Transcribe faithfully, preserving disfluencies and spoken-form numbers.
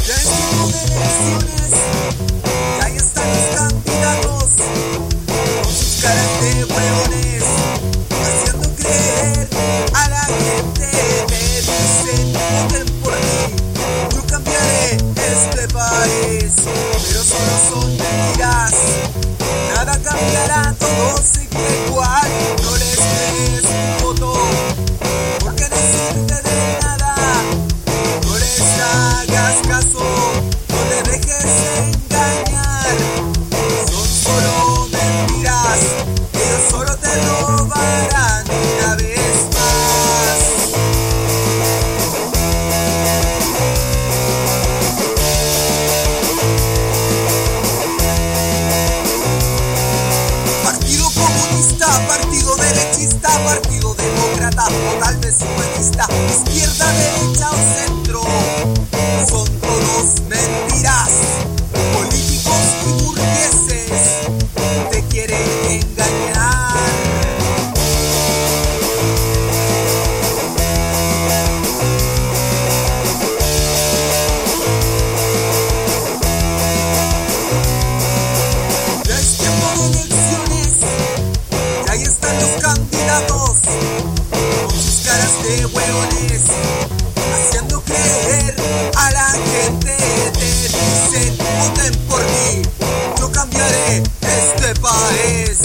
Ya es tiempo de elecciones, y ahí están los candidatos, con sus caras de huevones, haciendo creer a la gente. Me dicen, voten por mí, yo cambiaré este país, pero solo son mentiras, nada cambiará, todo sigue igual. No les des tu voto, porque no sirve de nada, no les hagas caso, no te dejes engañar, son solo mentiras, ellos solo te robarán una vez más. Partido comunista, partido derechista, partido demócrata o tal vez humanista, izquierda, derecha o centro, son todos mentiras. Políticos y burgueses te quieren engañar. Ya es tiempo de elecciones, y ahí están los candidatos, con sus caras de huevones, haciendo creer a la gente. Te dicen, voten por mí, yo cambiaré este país.